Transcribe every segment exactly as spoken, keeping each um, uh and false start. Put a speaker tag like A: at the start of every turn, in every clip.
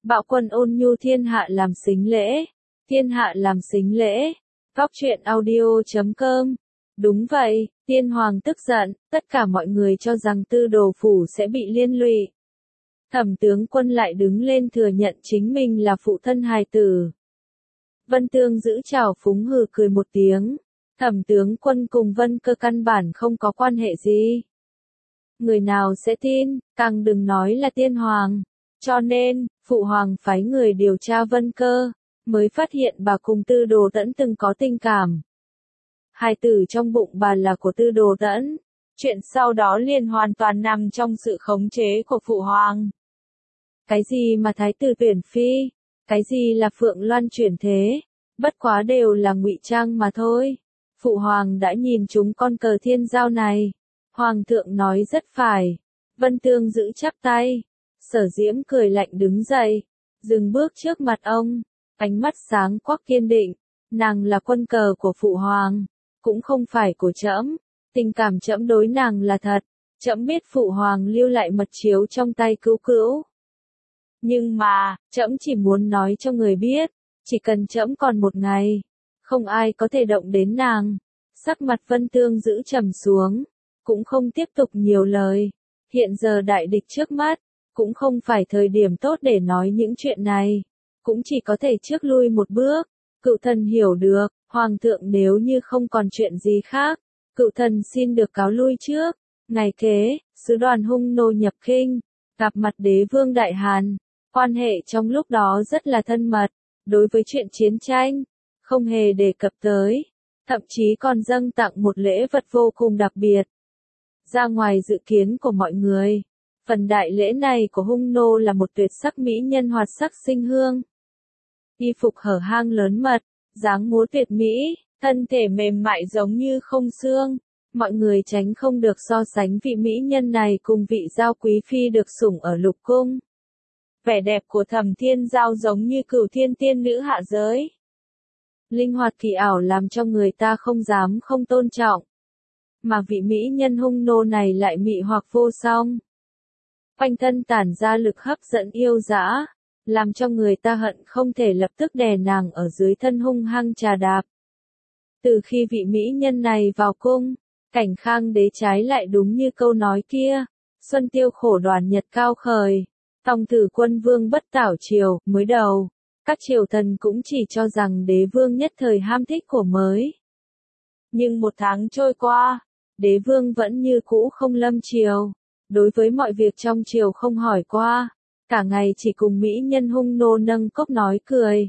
A: Bạo quân ôn nhu thiên hạ làm sính lễ. Thiên hạ làm sính lễ. Góc truyện audio chấm com. Đúng vậy, tiên hoàng tức giận, tất cả mọi người cho rằng Tư Đồ phủ sẽ bị liên lụy. Thẩm tướng quân lại đứng lên thừa nhận chính mình là phụ thân hài tử. Vân Tương giữ trào phúng hừ cười một tiếng. Thẩm tướng quân cùng Vân Cơ căn bản không có quan hệ gì. Người nào sẽ tin, càng đừng nói là tiên hoàng. Cho nên, phụ hoàng phái người điều tra Vân Cơ, mới phát hiện bà cùng Tư Đồ Tẫn từng có tình cảm. Hài tử trong bụng bà là của Tư Đồ Tẫn. Chuyện sau đó liền hoàn toàn nằm trong sự khống chế của phụ hoàng. Cái gì mà thái tử tuyển phi, cái gì là Phượng Loan chuyển thế, bất quá đều là ngụy trang mà thôi. Phụ hoàng đã nhìn chúng con cờ thiên giao này. Hoàng thượng nói rất phải. Vân Tương giữ chắp tay. Sở Diễm cười lạnh đứng dậy, dừng bước trước mặt ông, ánh mắt sáng quắc kiên định. Nàng là quân cờ của phụ hoàng, cũng không phải của trẫm. Tình cảm trẫm đối nàng là thật. Trẫm biết phụ hoàng lưu lại mật chiếu trong tay Cữu Cữu. Nhưng mà, trẫm chỉ muốn nói cho người biết, chỉ cần trẫm còn một ngày, không ai có thể động đến nàng. Sắc mặt Vân Tương giữ trầm xuống, cũng không tiếp tục nhiều lời. Hiện giờ đại địch trước mắt, cũng không phải thời điểm tốt để nói những chuyện này, cũng chỉ có thể trước lui một bước. Cựu thần hiểu được, hoàng thượng nếu như không còn chuyện gì khác, cựu thần xin được cáo lui trước. Ngày kế, sứ đoàn Hung Nô nhập Kinh, gặp mặt đế vương Đại Hàn, quan hệ trong lúc đó rất là thân mật, đối với chuyện chiến tranh, không hề đề cập tới, thậm chí còn dâng tặng một lễ vật vô cùng đặc biệt. Ra ngoài dự kiến của mọi người, phần đại lễ này của Hung Nô là một tuyệt sắc mỹ nhân hoạt sắc sinh hương. Y phục hở hang lớn mật, dáng múa tuyệt mỹ, thân thể mềm mại giống như không xương. Mọi người tránh không được so sánh vị mỹ nhân này cùng vị Giao quý phi được sủng ở lục cung. Vẻ đẹp của Thẩm Thiên Giao giống như Cửu Thiên tiên nữ hạ giới. Linh hoạt kỳ ảo làm cho người ta không dám không tôn trọng. Mà vị mỹ nhân Hung Nô này lại mị hoặc vô song. Quanh thân tản ra lực hấp dẫn yêu dã, làm cho người ta hận không thể lập tức đè nàng ở dưới thân hung hăng trà đạp. Từ khi vị mỹ nhân này vào cung, Cảnh Khang đế trái lại đúng như câu nói kia, xuân tiêu khổ đoàn nhật cao khởi, tòng tử quân vương bất tảo triều. Mới đầu, các triều thần cũng chỉ cho rằng đế vương nhất thời ham thích của mới. Nhưng một tháng trôi qua, đế vương vẫn như cũ không lâm triều, đối với mọi việc trong triều không hỏi qua, cả ngày chỉ cùng mỹ nhân Hung Nô nâng cốc nói cười.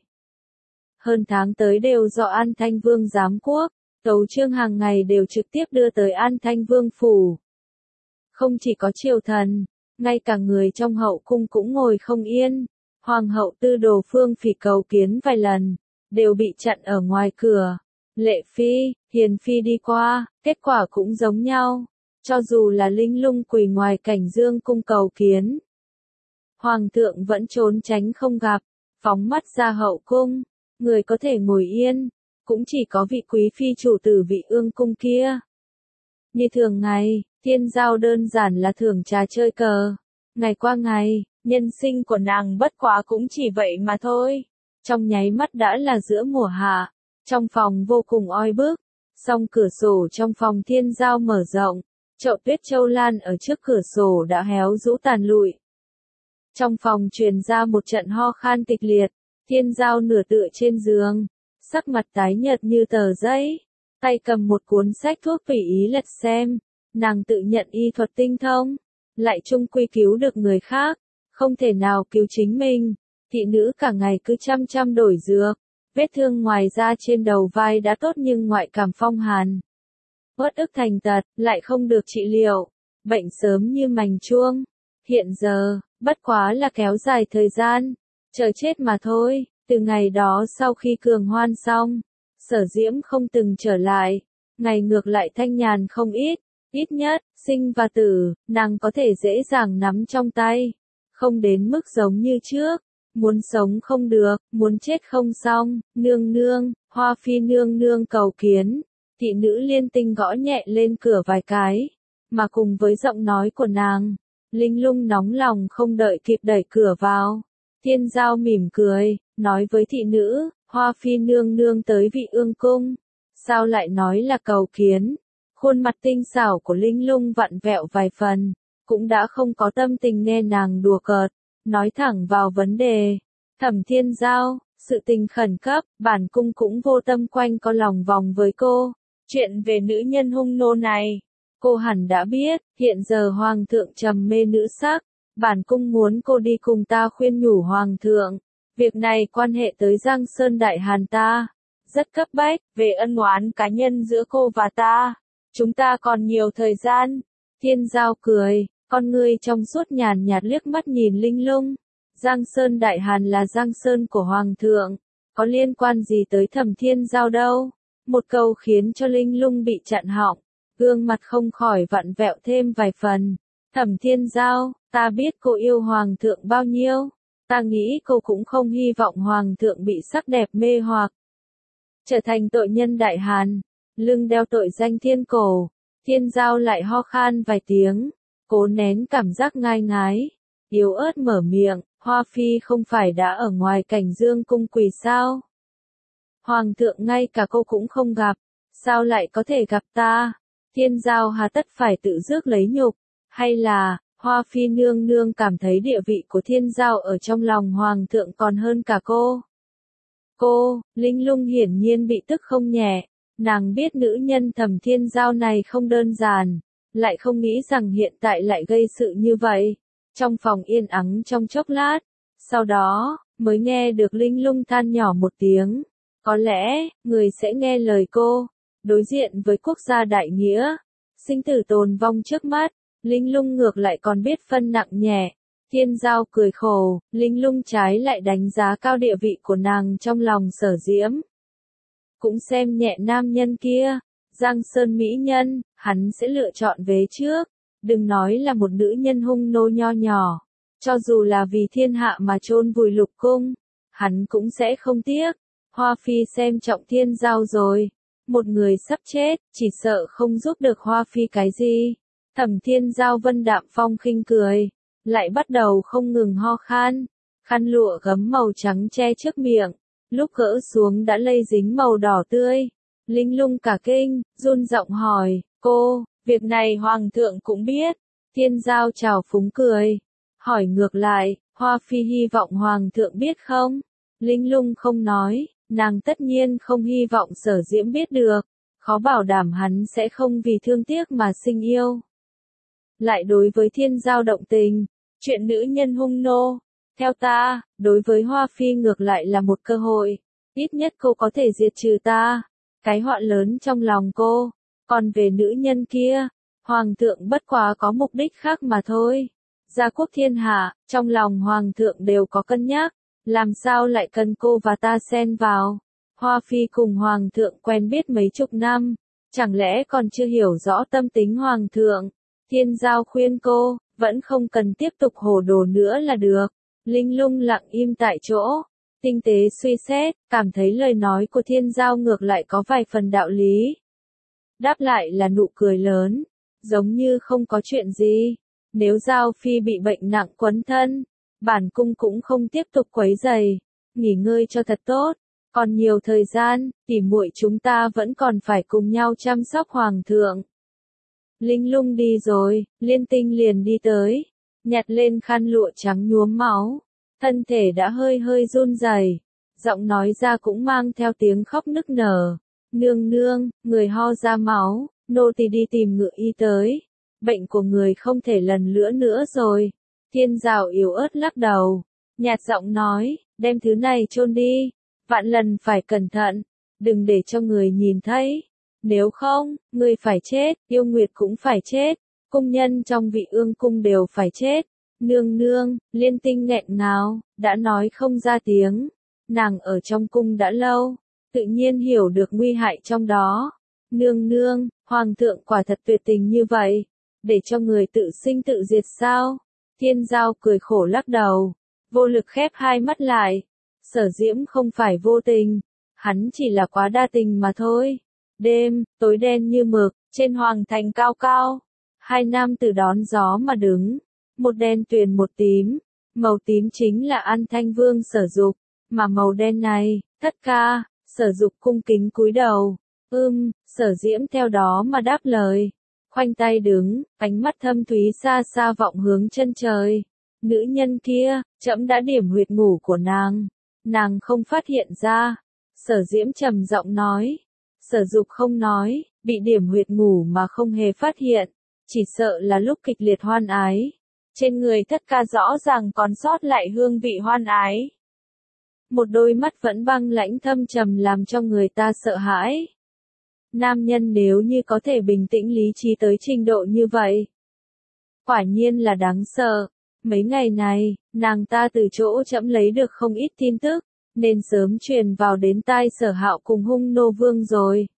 A: Hơn tháng tới đều do An Thanh Vương giám quốc, tấu chương hàng ngày đều trực tiếp đưa tới An Thanh Vương phủ. Không chỉ có triều thần, ngay cả người trong hậu cung cũng ngồi không yên. Hoàng hậu Tư Đồ Phương Phỉ cầu kiến vài lần, đều bị chặn ở ngoài cửa. Lệ Phi, Hiền Phi đi qua, kết quả cũng giống nhau. Cho dù là Linh Lung quỳ ngoài Cảnh Dương cung cầu kiến, Hoàng thượng vẫn trốn tránh không gặp, phóng mắt ra hậu cung. Người có thể ngồi yên, cũng chỉ có vị quý phi chủ tử Vị Ương cung kia. Như thường ngày, Thiên Giao đơn giản là thưởng trà chơi cờ. Ngày qua ngày, nhân sinh của nàng bất quá cũng chỉ vậy mà thôi. Trong nháy mắt đã là giữa mùa hạ, trong phòng vô cùng oi bức, song cửa sổ trong phòng Thiên Giao mở rộng, chậu tuyết châu lan ở trước cửa sổ đã héo rũ tàn lụi. Trong phòng truyền ra một trận ho khan kịch liệt, Thiên Giao nửa tựa trên giường, sắc mặt tái nhợt như tờ giấy, tay cầm một cuốn sách thuốc tùy ý lật xem. Nàng tự nhận y thuật tinh thông, lại chung quy cứu được người khác, không thể nào cứu chính mình. Thị nữ cả ngày cứ chăm chăm đổi dược, vết thương ngoài da trên đầu vai đã tốt nhưng ngoại cảm phong hàn. Uất ức thành tật, lại không được trị liệu, bệnh sớm như mành chuông. Hiện giờ, bất quá là kéo dài thời gian, chờ chết mà thôi. Từ ngày đó sau khi cường hoan xong, Sở Diễm không từng trở lại, ngày ngược lại thanh nhàn không ít. Ít nhất, sinh và tử, nàng có thể dễ dàng nắm trong tay. Không đến mức giống như trước. Muốn sống không được, muốn chết không xong. Nương nương, Hoa Phi nương nương cầu kiến. Thị nữ liên tinh gõ nhẹ lên cửa vài cái. Mà cùng với giọng nói của nàng, Linh Lung nóng lòng không đợi kịp đẩy cửa vào. Thiên Giao mỉm cười, nói với thị nữ, Hoa Phi nương nương tới Vị Ương cung. Sao lại nói là cầu kiến? Khuôn mặt tinh xảo của Linh Lung vặn vẹo vài phần, cũng đã không có tâm tình nghe nàng đùa cợt, nói thẳng vào vấn đề. Thẩm Thiên Giao, sự tình khẩn cấp, bản cung cũng vô tâm quanh co lòng vòng với cô. Chuyện về nữ nhân hung nô này, cô hẳn đã biết, hiện giờ Hoàng thượng trầm mê nữ sắc. Bản cung muốn cô đi cùng ta khuyên nhủ Hoàng thượng. Việc này quan hệ tới Giang Sơn Đại Hàn ta. Rất cấp bách, về ân oán cá nhân giữa cô và ta. Chúng ta còn nhiều thời gian. Thiên Giao cười, con ngươi trong suốt nhàn nhạt liếc mắt nhìn Linh Lung. Giang Sơn Đại Hàn là Giang Sơn của Hoàng thượng. Có liên quan gì tới Thẩm Thiên Giao đâu. Một câu khiến cho Linh Lung bị chặn họng. Gương mặt không khỏi vặn vẹo thêm vài phần. Thẩm Thiên Giao, ta biết cô yêu Hoàng thượng bao nhiêu. Ta nghĩ cô cũng không hy vọng Hoàng thượng bị sắc đẹp mê hoặc. Trở thành tội nhân Đại Hàn. Lưng đeo tội danh thiên cổ. Thiên Giao lại ho khan vài tiếng. Cố nén cảm giác ngai ngái. Yếu ớt mở miệng, Hoa Phi không phải đã ở ngoài Cảnh Dương cung quỳ sao? Hoàng thượng ngay cả cô cũng không gặp. Sao lại có thể gặp ta? Thiên Giao hà tất phải tự rước lấy nhục. Hay là, Hoa Phi nương nương cảm thấy địa vị của Thiên Giao ở trong lòng Hoàng thượng còn hơn cả cô? Cô, Linh Lung hiển nhiên bị tức không nhẹ. Nàng biết nữ nhân Thẩm Thiên Giao này không đơn giản. Lại không nghĩ rằng hiện tại lại gây sự như vậy. Trong phòng yên ắng trong chốc lát. Sau đó, mới nghe được Linh Lung than nhỏ một tiếng. Có lẽ, người sẽ nghe lời cô. Đối diện với quốc gia đại nghĩa. Sinh tử tồn vong trước mắt. Linh Lung ngược lại còn biết phân nặng nhẹ. Thiên Giao cười khổ, Linh Lung trái lại đánh giá cao địa vị của nàng trong lòng Sở Diễm. Cũng xem nhẹ nam nhân kia. Giang Sơn mỹ nhân, hắn sẽ lựa chọn về trước. Đừng nói là một nữ nhân hung nô nho nhỏ. Cho dù là vì thiên hạ mà chôn vùi Lục cung, hắn cũng sẽ không tiếc. Hoa Phi xem trọng Thiên Giao rồi. Một người sắp chết, chỉ sợ không giúp được Hoa Phi cái gì. Thẩm Thiên Giao vân đạm phong khinh cười. Lại bắt đầu không ngừng ho khan. Khăn lụa gấm màu trắng che trước miệng. Lúc gỡ xuống đã lây dính màu đỏ tươi. Linh Lung cả kinh, run giọng hỏi, cô, việc này Hoàng thượng cũng biết. Thiên Giao trào phúng cười. Hỏi ngược lại, Hoa Phi hy vọng Hoàng thượng biết không? Linh Lung không nói, nàng tất nhiên không hy vọng Sở Diễm biết được. Khó bảo đảm hắn sẽ không vì thương tiếc mà sinh yêu. Lại đối với Thiên Giao động tình, chuyện nữ nhân hung nô. Theo ta, đối với Hoa Phi ngược lại là một cơ hội. Ít nhất cô có thể diệt trừ ta. Cái họa lớn trong lòng cô. Còn về nữ nhân kia, Hoàng thượng bất quá có mục đích khác mà thôi. Gia quốc thiên hạ, trong lòng Hoàng thượng đều có cân nhắc. Làm sao lại cần cô và ta xen vào. Hoa Phi cùng Hoàng thượng quen biết mấy chục năm. Chẳng lẽ còn chưa hiểu rõ tâm tính Hoàng thượng. Thiên Giao khuyên cô, vẫn không cần tiếp tục hồ đồ nữa là được. Linh Lung lặng im tại chỗ. Tinh tế suy xét, cảm thấy lời nói của Thiên Giao ngược lại có vài phần đạo lý. Đáp lại là nụ cười lớn, giống như không có chuyện gì. Nếu Giao Phi bị bệnh nặng quấn thân, bản cung cũng không tiếp tục quấy rầy, nghỉ ngơi cho thật tốt. Còn nhiều thời gian, tỉ muội chúng ta vẫn còn phải cùng nhau chăm sóc Hoàng thượng. Linh Lung đi rồi, Liên Tinh liền đi tới, nhặt lên khăn lụa trắng nhuốm máu. Thân thể đã hơi hơi run rẩy, giọng nói ra cũng mang theo tiếng khóc nức nở. Nương nương, người ho ra máu, nô tỳ đi tìm ngự y tới. Bệnh của người không thể lần nữa nữa rồi. Thiên Giao yếu ớt lắc đầu, nhạt giọng nói, đem thứ này chôn đi. Vạn lần phải cẩn thận, đừng để cho người nhìn thấy. Nếu không, người phải chết, yêu nguyệt cũng phải chết. Cung nhân trong Vị Ương cung đều phải chết. Nương nương, Liên Tinh nghẹn ngào, đã nói không ra tiếng. Nàng ở trong cung đã lâu, tự nhiên hiểu được nguy hại trong đó. Nương nương, Hoàng thượng quả thật tuyệt tình như vậy, để cho người tự sinh tự diệt sao? Thiên Giao cười khổ lắc đầu, vô lực khép hai mắt lại. Sở Diễm không phải vô tình, hắn chỉ là quá đa tình mà thôi. Đêm, tối đen như mực, trên hoàng thành cao cao, hai nam tử đón gió mà đứng. Một đen tuyền một tím, Màu tím chính là An Thanh Vương Sở Dục, mà màu đen này, Thất ca. Sở Dục cung kính cúi đầu. Ưm, Sở Diễm theo đó mà đáp lời. Khoanh tay đứng, ánh mắt thâm thúy xa xa vọng hướng chân trời. Nữ nhân kia, trẫm đã điểm huyệt ngủ của nàng. Nàng không phát hiện ra. Sở Diễm trầm giọng nói. Sở Dục không nói, bị điểm huyệt ngủ mà không hề phát hiện. Chỉ sợ là lúc kịch liệt hoan ái. Trên người Thất ca rõ ràng còn sót lại hương vị hoan ái. Một đôi mắt vẫn băng lãnh thâm trầm làm cho người ta sợ hãi. Nam nhân nếu như có thể bình tĩnh lý trí tới trình độ như vậy. Quả nhiên là đáng sợ. Mấy ngày này, nàng ta từ chỗ trẫm lấy được không ít tin tức, nên sớm truyền vào đến tai Sở Hạo cùng Hung Nô Vương rồi.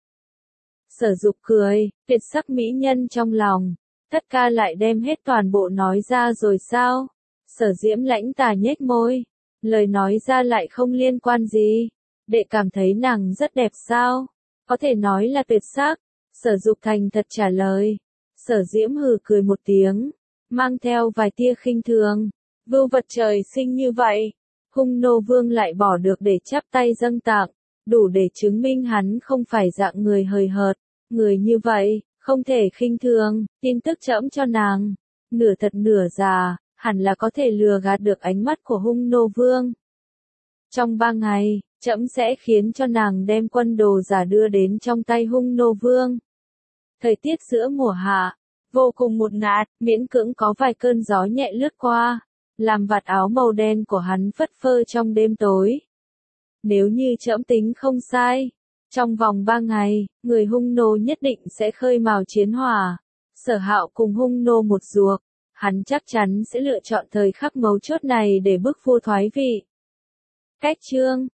A: Sở Dục cười, tuyệt sắc mỹ nhân trong lòng. Thất ca lại đem hết toàn bộ nói ra rồi sao? Sở Diễm lãnh tà nhếch môi. Lời nói ra lại không liên quan gì. Đệ cảm thấy nàng rất đẹp sao? Có thể nói là tuyệt sắc. Sở Dục thành thật trả lời. Sở Diễm hừ cười một tiếng, mang theo vài tia khinh thường. Vưu vật trời sinh như vậy. Hung Nô Vương lại bỏ được để chắp tay dâng tặng, đủ để chứng minh hắn không phải dạng người hời hợt. Người như vậy, không thể khinh thường. Tin tức trẫm cho nàng, nửa thật nửa giả, hẳn là có thể lừa gạt được ánh mắt của Hung Nô Vương. Trong ba ngày, trẫm sẽ khiến cho nàng đem quân đồ giả đưa đến trong tay Hung Nô Vương. Thời tiết giữa mùa hạ, vô cùng một ngạt, miễn cưỡng có vài cơn gió nhẹ lướt qua, làm vạt áo màu đen của hắn phất phơ trong đêm tối. Nếu như trẫm tính không sai, trong vòng ba ngày, người Hung Nô nhất định sẽ khơi mào chiến hỏa. Sở Hạo cùng Hung Nô một ruột, hắn chắc chắn sẽ lựa chọn thời khắc mấu chốt này để bức vua thoái vị. Cách chương